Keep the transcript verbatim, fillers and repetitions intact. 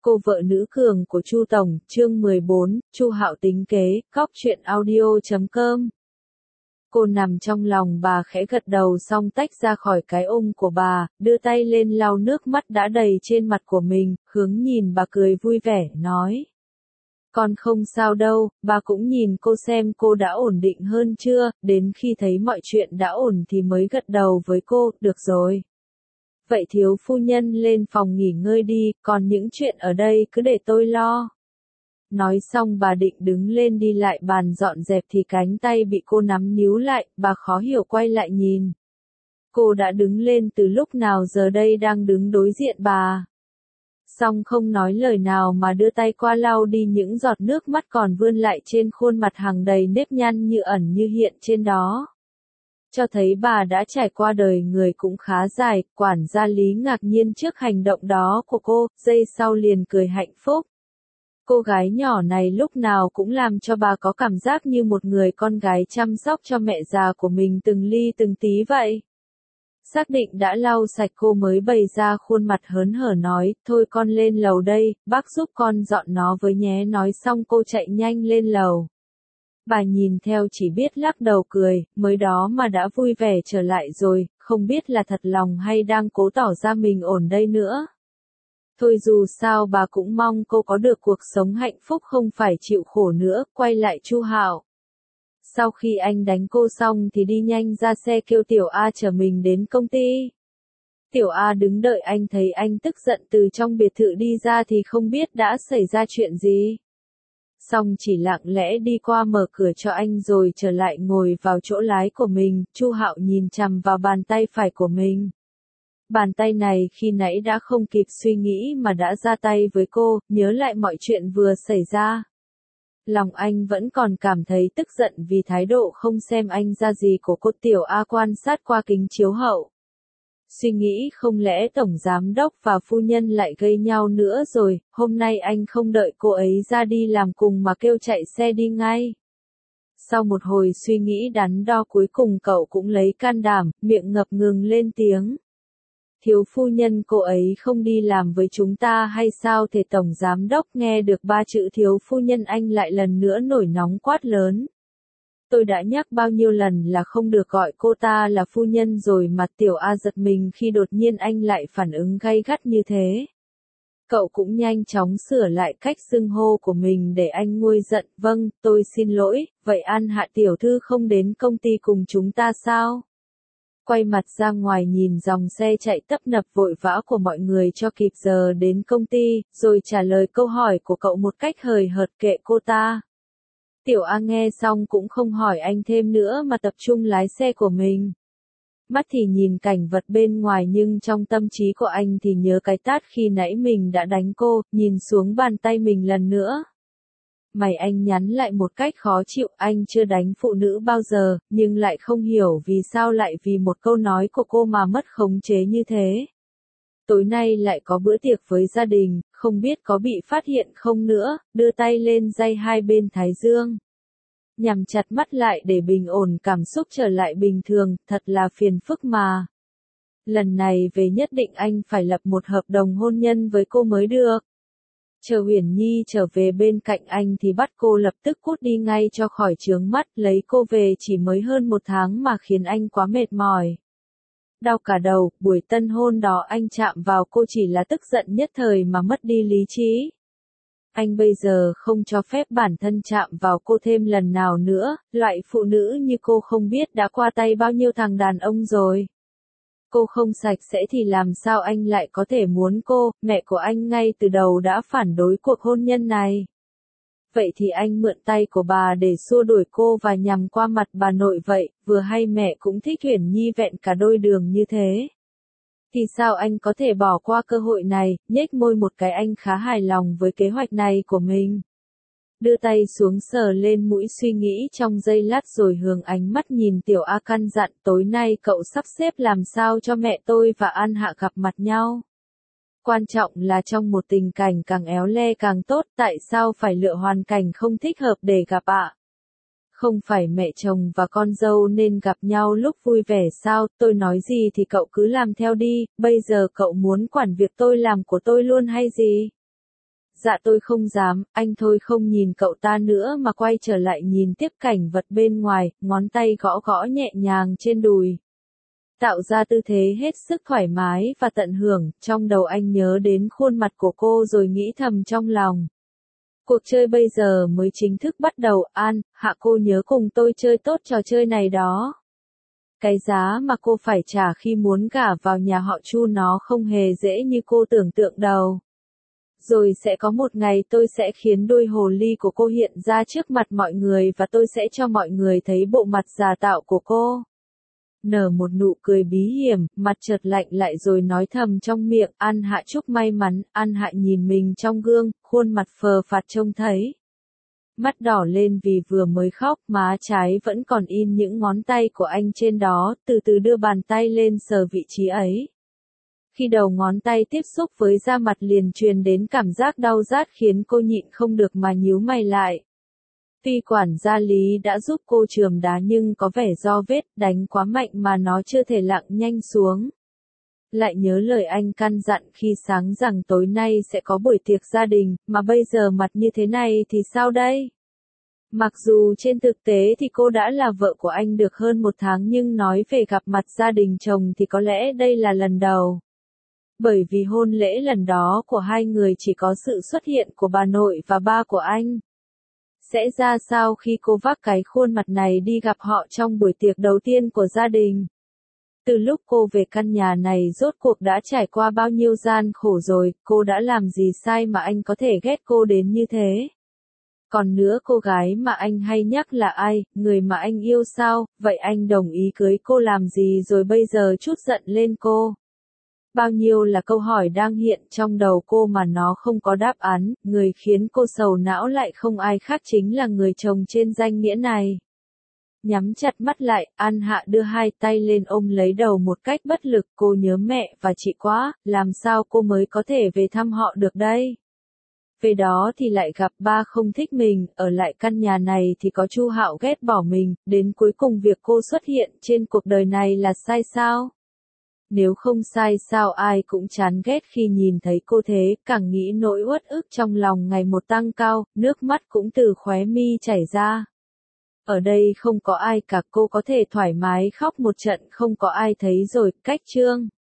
Cô vợ nữ cường của Chu Tổng, chương mười bốn, Chu Hạo tính kế, cóc truyện audio chấm com. Cô nằm trong lòng bà khẽ gật đầu xong tách ra khỏi cái ôm của bà, đưa tay lên lau nước mắt đã đầy trên mặt của mình, hướng nhìn bà cười vui vẻ, nói. Con không sao đâu, bà cũng nhìn cô xem cô đã ổn định hơn chưa, đến khi thấy mọi chuyện đã ổn thì mới gật đầu với cô, được rồi. Vậy thiếu phu nhân lên phòng nghỉ ngơi đi, còn những chuyện ở đây cứ để tôi lo. Nói xong bà định đứng lên đi lại bàn dọn dẹp thì cánh tay bị cô nắm níu lại, bà khó hiểu quay lại nhìn. Cô đã đứng lên từ lúc nào giờ đây đang đứng đối diện bà. Xong không nói lời nào mà đưa tay qua lau đi những giọt nước mắt còn vươn lại trên khuôn mặt hằng đầy nếp nhăn như ẩn như hiện trên đó. Cho thấy bà đã trải qua đời người cũng khá dài, quản gia Lý ngạc nhiên trước hành động đó của cô, giây sau liền cười hạnh phúc. Cô gái nhỏ này lúc nào cũng làm cho bà có cảm giác như một người con gái chăm sóc cho mẹ già của mình từng ly từng tí vậy. Xác định đã lau sạch cô mới bày ra khuôn mặt hớn hở nói, thôi con lên lầu đây, bác giúp con dọn nó với nhé. Nói xong cô chạy nhanh lên lầu. Bà nhìn theo chỉ biết lắc đầu cười, mới đó mà đã vui vẻ trở lại rồi, không biết là thật lòng hay đang cố tỏ ra mình ổn đây nữa. Thôi dù sao bà cũng mong cô có được cuộc sống hạnh phúc không phải chịu khổ nữa, quay lại Chu Hạo. Sau khi anh đánh cô xong thì đi nhanh ra xe kêu Tiểu A chở mình đến công ty. Tiểu A đứng đợi anh thấy anh tức giận từ trong biệt thự đi ra thì không biết đã xảy ra chuyện gì. Xong chỉ lặng lẽ đi qua mở cửa cho anh rồi trở lại ngồi vào chỗ lái của mình, Chu Hạo nhìn chằm vào bàn tay phải của mình. Bàn tay này khi nãy đã không kịp suy nghĩ mà đã ra tay với cô, nhớ lại mọi chuyện vừa xảy ra. Lòng anh vẫn còn cảm thấy tức giận vì thái độ không xem anh ra gì của cô. Tiểu A quan sát qua kính chiếu hậu. Suy nghĩ không lẽ tổng giám đốc và phu nhân lại gây nhau nữa rồi, hôm nay anh không đợi cô ấy ra đi làm cùng mà kêu chạy xe đi ngay. Sau một hồi suy nghĩ đắn đo cuối cùng cậu cũng lấy can đảm, miệng ngập ngừng lên tiếng. Thiếu phu nhân cô ấy không đi làm với chúng ta hay sao? Thể tổng giám đốc nghe được ba chữ thiếu phu nhân anh lại lần nữa nổi nóng quát lớn. Tôi đã nhắc bao nhiêu lần là không được gọi cô ta là phu nhân rồi mà. Tiểu A giật mình khi đột nhiên anh lại phản ứng gay gắt như thế. Cậu cũng nhanh chóng sửa lại cách xưng hô của mình để anh nguôi giận. Vâng, tôi xin lỗi, vậy An Hạ tiểu thư không đến công ty cùng chúng ta sao? Quay mặt ra ngoài nhìn dòng xe chạy tấp nập vội vã của mọi người cho kịp giờ đến công ty, rồi trả lời câu hỏi của cậu một cách hời hợt, kệ cô ta. Tiểu A nghe xong cũng không hỏi anh thêm nữa mà tập trung lái xe của mình. Mắt thì nhìn cảnh vật bên ngoài nhưng trong tâm trí của anh thì nhớ cái tát khi nãy mình đã đánh cô, nhìn xuống bàn tay mình lần nữa. Mày anh nhắn lại một cách khó chịu, anh chưa đánh phụ nữ bao giờ, nhưng lại không hiểu vì sao lại vì một câu nói của cô mà mất khống chế như thế. Tối nay lại có bữa tiệc với gia đình, không biết có bị phát hiện không nữa, đưa tay lên day hai bên thái dương. Nhằm chặt mắt lại để bình ổn cảm xúc trở lại bình thường, thật là phiền phức mà. Lần này về nhất định anh phải lập một hợp đồng hôn nhân với cô mới được. Chờ Huyền Nhi trở về bên cạnh anh thì bắt cô lập tức cút đi ngay cho khỏi chướng mắt, lấy cô về chỉ mới hơn một tháng mà khiến anh quá mệt mỏi. Đau cả đầu, buổi tân hôn đó anh chạm vào cô chỉ là tức giận nhất thời mà mất đi lý trí. Anh bây giờ không cho phép bản thân chạm vào cô thêm lần nào nữa, loại phụ nữ như cô không biết đã qua tay bao nhiêu thằng đàn ông rồi. Cô không sạch sẽ thì làm sao anh lại có thể muốn cô? Mẹ của anh ngay từ đầu đã phản đối cuộc hôn nhân này. Vậy thì anh mượn tay của bà để xua đuổi cô và nhằm qua mặt bà nội vậy, vừa hay mẹ cũng thích Huyền Nhi vẹn cả đôi đường như thế. Thì sao anh có thể bỏ qua cơ hội này? Nhếch môi một cái anh khá hài lòng với kế hoạch này của mình. Đưa tay xuống sờ lên mũi suy nghĩ trong giây lát rồi hướng ánh mắt nhìn Tiểu A căn dặn, tối nay cậu sắp xếp làm sao cho mẹ tôi và An Hạ gặp mặt nhau. Quan trọng là trong một tình cảnh càng éo le càng tốt, tại sao phải lựa hoàn cảnh không thích hợp để gặp ạ? Không phải mẹ chồng và con dâu nên gặp nhau lúc vui vẻ sao? Tôi nói gì thì cậu cứ làm theo đi, bây giờ cậu muốn quản việc tôi làm của tôi luôn hay gì? Dạ tôi không dám, anh thôi không nhìn cậu ta nữa mà quay trở lại nhìn tiếp cảnh vật bên ngoài, ngón tay gõ gõ nhẹ nhàng trên đùi. Tạo ra tư thế hết sức thoải mái và tận hưởng, trong đầu anh nhớ đến khuôn mặt của cô rồi nghĩ thầm trong lòng. Cuộc chơi bây giờ mới chính thức bắt đầu, An, Hạ cô nhớ cùng tôi chơi tốt trò chơi này đó. Cái giá mà cô phải trả khi muốn gả vào nhà họ Chu nó không hề dễ như cô tưởng tượng đâu. Rồi sẽ có một ngày tôi sẽ khiến đôi hồ ly của cô hiện ra trước mặt mọi người và tôi sẽ cho mọi người thấy bộ mặt giả tạo của cô. Nở một nụ cười bí hiểm, mặt chợt lạnh lại rồi nói thầm trong miệng, An Hạ chúc may mắn. An Hạ nhìn mình trong gương, khuôn mặt phờ phạt trông thấy. Mắt đỏ lên vì vừa mới khóc, má trái vẫn còn in những ngón tay của anh trên đó, từ từ đưa bàn tay lên sờ vị trí ấy. Khi đầu ngón tay tiếp xúc với da mặt liền truyền đến cảm giác đau rát khiến cô nhịn không được mà nhíu mày lại. Tuy quản gia Lý đã giúp cô chườm đá nhưng có vẻ do vết đánh quá mạnh mà nó chưa thể lặng nhanh xuống. Lại nhớ lời anh căn dặn khi sáng rằng tối nay sẽ có buổi tiệc gia đình, mà bây giờ mặt như thế này thì sao đây? Mặc dù trên thực tế thì cô đã là vợ của anh được hơn một tháng nhưng nói về gặp mặt gia đình chồng thì có lẽ đây là lần đầu. Bởi vì hôn lễ lần đó của hai người chỉ có sự xuất hiện của bà nội và ba của anh. Sẽ ra sao khi cô vác cái khuôn mặt này đi gặp họ trong buổi tiệc đầu tiên của gia đình? Từ lúc cô về căn nhà này rốt cuộc đã trải qua bao nhiêu gian khổ rồi, cô đã làm gì sai mà anh có thể ghét cô đến như thế? Còn nữa cô gái mà anh hay nhắc là ai, người mà anh yêu sao, vậy anh đồng ý cưới cô làm gì rồi bây giờ trút giận lên cô? Bao nhiêu là câu hỏi đang hiện trong đầu cô mà nó không có đáp án, người khiến cô sầu não lại không ai khác chính là người chồng trên danh nghĩa này. Nhắm chặt mắt lại, An Hạ đưa hai tay lên ôm lấy đầu một cách bất lực, cô nhớ mẹ và chị quá, làm sao cô mới có thể về thăm họ được đây? Về đó thì lại gặp ba không thích mình, ở lại căn nhà này thì có Chu Hạo ghét bỏ mình, đến cuối cùng việc cô xuất hiện trên cuộc đời này là sai sao? Nếu không sai sao ai cũng chán ghét khi nhìn thấy cô thế, càng nghĩ nỗi uất ức trong lòng ngày một tăng cao, nước mắt cũng từ khóe mi chảy ra. Ở đây không có ai cả, cô có thể thoải mái khóc một trận, không có ai thấy rồi, cách chương.